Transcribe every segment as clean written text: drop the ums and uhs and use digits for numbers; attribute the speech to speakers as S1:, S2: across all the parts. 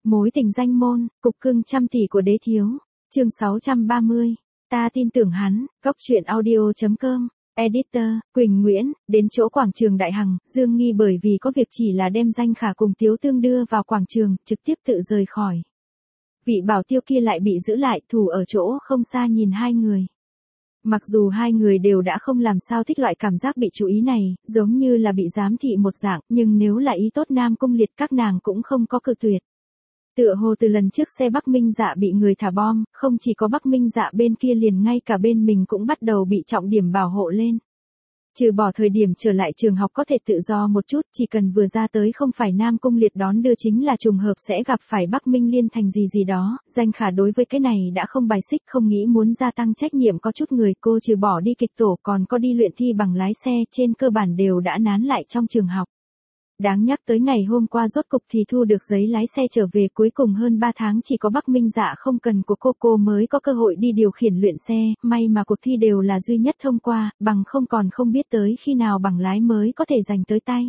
S1: Mối tình danh môn, cục cưng trăm tỷ của đế thiếu. Chương 630. Ta tin tưởng hắn. Góc truyện audio.com. Editor, Quỳnh Nguyễn, đến chỗ quảng trường Đại Hằng, Dương Nghi bởi vì có việc chỉ là đem Danh Khả cùng Tiếu Tương đưa vào quảng trường, trực tiếp tự rời khỏi. Vị bảo tiêu kia lại bị giữ lại, thủ ở chỗ không xa nhìn hai người. Mặc dù hai người đều đã không làm sao thích loại cảm giác bị chú ý này, giống như là bị giám thị một dạng, nhưng nếu là ý tốt Nam Cung Liệt các nàng cũng không có cự tuyệt. Tựa hồ từ lần trước xe Bắc Minh Dạ bị người thả bom, không chỉ có Bắc Minh Dạ bên kia liền ngay cả bên mình cũng bắt đầu bị trọng điểm bảo hộ lên. Trừ bỏ thời điểm trở lại trường học có thể tự do một chút, chỉ cần vừa ra tới không phải Nam Cung Liệt đón đưa chính là trùng hợp sẽ gặp phải Bắc Minh Liên thành gì đó, Danh Khả đối với cái này đã không bài xích, không nghĩ muốn gia tăng trách nhiệm. Có chút người cô trừ bỏ đi kịch tổ còn có đi luyện thi bằng lái xe, trên cơ bản đều đã nán lại trong trường học. Đáng nhắc tới ngày hôm qua rốt cục thì thu được giấy lái xe trở về, cuối cùng hơn 3 tháng chỉ có Bắc Minh Dạ không cần của cô mới có cơ hội đi điều khiển luyện xe, may mà cuộc thi đều là duy nhất thông qua, bằng không còn không biết tới khi nào bằng lái mới có thể giành tới tay.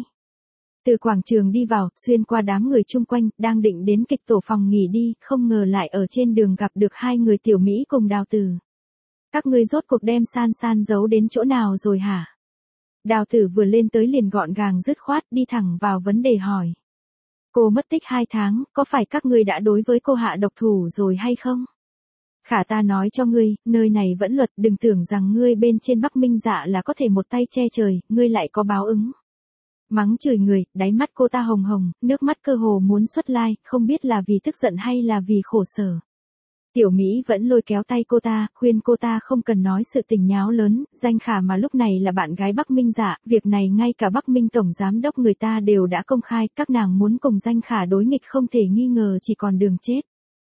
S1: Từ quảng trường đi vào, xuyên qua đám người chung quanh, đang định đến kịch tổ phòng nghỉ đi, không ngờ lại ở trên đường gặp được hai người Tiểu Mỹ cùng Đào Tử. Các ngươi rốt cuộc đem San San giấu đến chỗ nào rồi hả? Đào Tử vừa lên tới liền gọn gàng dứt khoát đi thẳng vào vấn đề hỏi. Cô mất tích 2 tháng, có phải các ngươi đã đối với cô hạ độc thủ rồi hay không? Khả ta nói cho ngươi, nơi này vẫn luật, đừng tưởng rằng ngươi bên trên Bắc Minh Dạ là có thể một tay che trời, ngươi lại có báo ứng. Mắng chửi người, đáy mắt cô ta hồng hồng, nước mắt cơ hồ muốn xuất lai, không biết là vì tức giận hay là vì khổ sở. Tiểu Mỹ vẫn lôi kéo tay cô ta, khuyên cô ta không cần nói sự tình nháo lớn, Danh Khả mà lúc này là bạn gái Bắc Minh Dạ, việc này ngay cả Bắc Minh Tổng Giám Đốc người ta đều đã công khai, các nàng muốn cùng Danh Khả đối nghịch không thể nghi ngờ chỉ còn đường chết.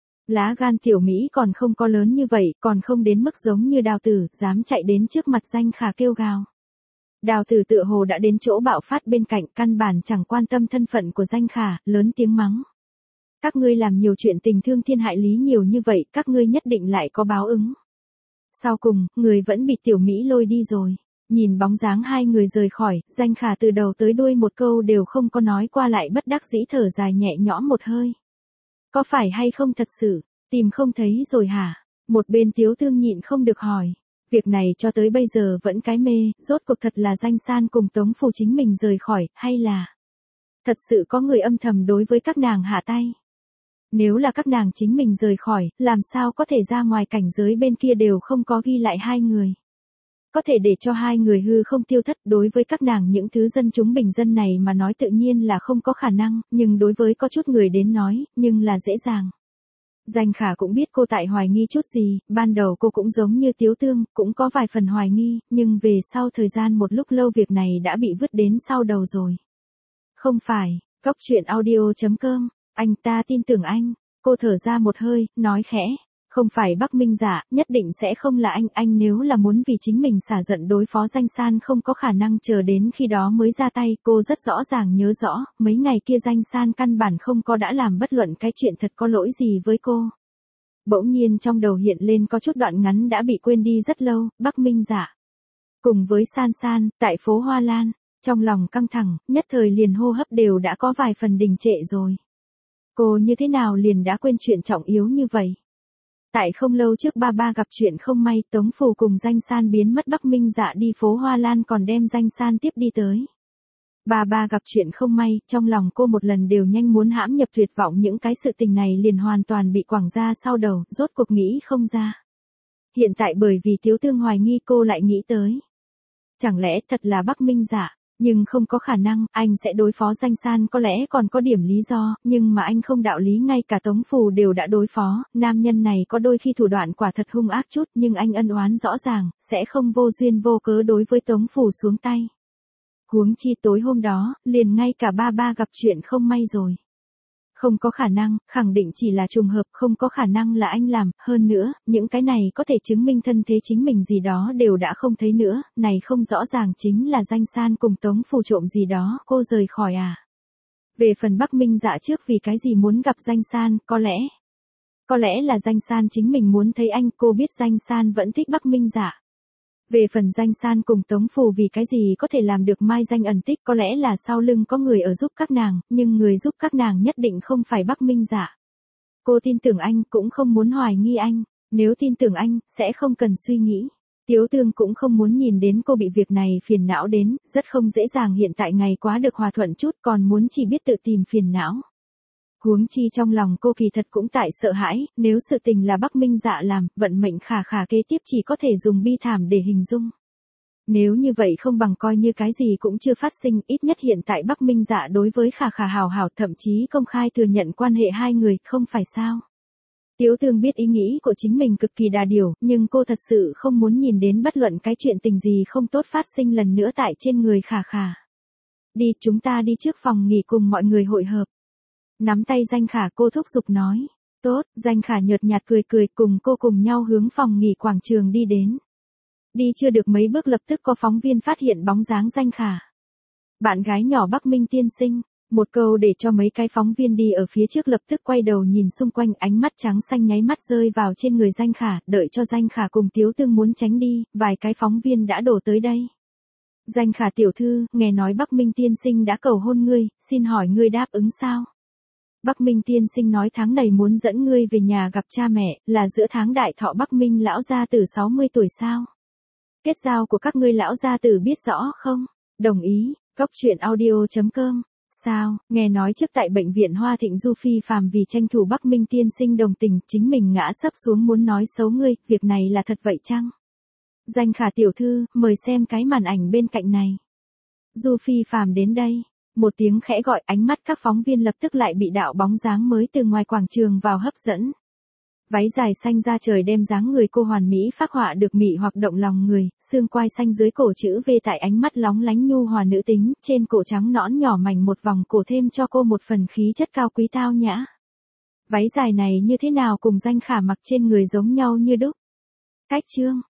S1: Lá gan Tiểu Mỹ còn không có lớn như vậy, còn không đến mức giống như Đào Tử, dám chạy đến trước mặt Danh Khả kêu gào. Đào Tử tựa hồ đã đến chỗ bạo phát bên cạnh, căn bản chẳng quan tâm thân phận của Danh Khả, lớn tiếng mắng. Các ngươi làm nhiều chuyện tình thương thiên hại lý nhiều như vậy, các ngươi nhất định lại có báo ứng. Sau cùng, người vẫn bị Tiểu Mỹ lôi đi rồi. Nhìn bóng dáng hai người rời khỏi, Danh Khả từ đầu tới đuôi một câu đều không có nói qua, lại bất đắc dĩ thở dài nhẹ nhõm một hơi. Có phải hay không thật sự, tìm không thấy rồi hả? Một bên Tiếu Tương nhịn không được hỏi. Việc này cho tới bây giờ vẫn cái mê, rốt cuộc thật là Danh San cùng Tống Phù chính mình rời khỏi, hay là thật sự có người âm thầm đối với các nàng hạ tay? Nếu là các nàng chính mình rời khỏi, làm sao có thể ra ngoài cảnh giới bên kia đều không có ghi lại hai người. Có thể để cho hai người hư không tiêu thất, đối với các nàng những thứ dân chúng bình dân này mà nói tự nhiên là không có khả năng, nhưng đối với có chút người đến nói, nhưng là dễ dàng. Danh Khả cũng biết cô tại hoài nghi chút gì, ban đầu cô cũng giống như Tiếu Tương, cũng có vài phần hoài nghi, nhưng về sau thời gian một lúc lâu việc này đã bị vứt đến sau đầu rồi. Không phải, góc truyện audio.com. Anh ta tin tưởng anh. Cô thở ra một hơi, nói khẽ. Không phải Bắc Minh Dạ, nhất định sẽ không là anh nếu là muốn vì chính mình xả giận đối phó Danh San không có khả năng chờ đến khi đó mới ra tay. Cô rất rõ ràng nhớ rõ, mấy ngày kia Danh San căn bản không có đã làm bất luận cái chuyện thật có lỗi gì với cô. Bỗng nhiên trong đầu hiện lên có chút đoạn ngắn đã bị quên đi rất lâu, Bắc Minh Dạ cùng với San San, tại phố Hoa Lan, trong lòng căng thẳng, nhất thời liền hô hấp đều đã có vài phần đình trệ rồi. Cô như thế nào liền đã quên chuyện trọng yếu như vậy? Tại không lâu trước ba gặp chuyện không may, Tống Phù cùng Danh San biến mất, Bắc Minh Dạ đi phố Hoa Lan còn đem Danh San tiếp đi tới. Ba gặp chuyện không may, trong lòng cô một lần đều nhanh muốn hãm nhập tuyệt vọng, những cái sự tình này liền hoàn toàn bị quẳng ra sau đầu, rốt cuộc nghĩ không ra. Hiện tại bởi vì Tiếu Tương hoài nghi cô lại nghĩ tới. Chẳng lẽ thật là Bắc Minh Dạ? Nhưng không có khả năng, anh sẽ đối phó Danh San có lẽ còn có điểm lý do, nhưng mà anh không đạo lý, ngay cả Tống Phù đều đã đối phó, nam nhân này có đôi khi thủ đoạn quả thật hung ác chút, nhưng anh ân oán rõ ràng, sẽ không vô duyên vô cớ đối với Tống Phù xuống tay. Huống chi tối hôm đó, liền ngay cả ba gặp chuyện không may rồi. Không có khả năng, khẳng định chỉ là trùng hợp, không có khả năng là anh làm, hơn nữa, những cái này có thể chứng minh thân thế chính mình gì đó đều đã không thấy nữa, này không rõ ràng chính là Danh San cùng Tống Phù trộm gì đó, cô rời khỏi à? Về phần Bắc Minh Dạ trước vì cái gì muốn gặp Danh San, có lẽ là Danh San chính mình muốn thấy anh, cô biết Danh San vẫn thích Bắc Minh Dạ. Về phần Danh San cùng Tống Phù vì cái gì có thể làm được mai danh ẩn tích, có lẽ là sau lưng có người ở giúp các nàng, nhưng người giúp các nàng nhất định không phải Bắc Minh Dạ. Cô tin tưởng anh, cũng không muốn hoài nghi anh. Nếu tin tưởng anh, sẽ không cần suy nghĩ. Tiếu Tương cũng không muốn nhìn đến cô bị việc này phiền não đến, rất không dễ dàng hiện tại ngày quá được hòa thuận chút còn muốn chỉ biết tự tìm phiền não. Huống chi trong lòng cô kỳ thật cũng tại sợ hãi, nếu sự tình là Bắc Minh Dạ làm, vận mệnh khả khả kế tiếp chỉ có thể dùng bi thảm để hình dung. Nếu như vậy không bằng coi như cái gì cũng chưa phát sinh, ít nhất hiện tại Bắc Minh Dạ đối với khả khả hào hảo thậm chí công khai thừa nhận quan hệ hai người, không phải sao. Tiếu Tương biết ý nghĩ của chính mình cực kỳ đà điểu, nhưng cô thật sự không muốn nhìn đến bất luận cái chuyện tình gì không tốt phát sinh lần nữa tại trên người khả khả. Đi, chúng ta đi trước phòng nghỉ cùng mọi người hội hợp. Nắm tay Danh Khả cô thúc giục nói. Tốt, Danh Khả nhợt nhạt cười cười cùng cô cùng nhau hướng phòng nghỉ quảng trường đi đến. Đi chưa được mấy bước lập tức có phóng viên phát hiện bóng dáng Danh Khả. Bạn gái nhỏ Bắc Minh tiên sinh. Một câu để cho mấy cái phóng viên đi ở phía trước lập tức quay đầu nhìn xung quanh, ánh mắt trắng xanh nháy mắt rơi vào trên người Danh Khả, đợi cho Danh Khả cùng Tiếu Tương muốn tránh đi, vài cái phóng viên đã đổ tới đây. Danh Khả tiểu thư, nghe nói Bắc Minh tiên sinh đã cầu hôn ngươi, xin hỏi ngươi đáp ứng sao? Bắc Minh tiên sinh nói tháng này muốn dẫn ngươi về nhà gặp cha mẹ, là giữa tháng đại thọ Bắc Minh lão gia tử 60 tuổi sao? Kết giao của các ngươi lão gia tử biết rõ không? Đồng ý, Cóc truyện audio.com. Sao, nghe nói trước tại bệnh viện Hoa Thịnh Du Phi Phàm vì tranh thủ Bắc Minh tiên sinh đồng tình, chính mình ngã sấp xuống muốn nói xấu ngươi, việc này là thật vậy chăng? Danh Khả tiểu thư, mời xem cái màn ảnh bên cạnh này. Du Phi Phàm đến đây. Một tiếng khẽ gọi, ánh mắt các phóng viên lập tức lại bị đạo bóng dáng mới từ ngoài quảng trường vào hấp dẫn. Váy dài xanh da trời đem dáng người cô hoàn mỹ phác họa được mị hoặc động lòng người, xương quai xanh dưới cổ chữ V tại ánh mắt lóng lánh nhu hòa nữ tính, trên cổ trắng nõn nhỏ mảnh một vòng cổ thêm cho cô một phần khí chất cao quý tao nhã. Váy dài này như thế nào cùng Danh Khả mặc trên người giống nhau như đúc. Cách chương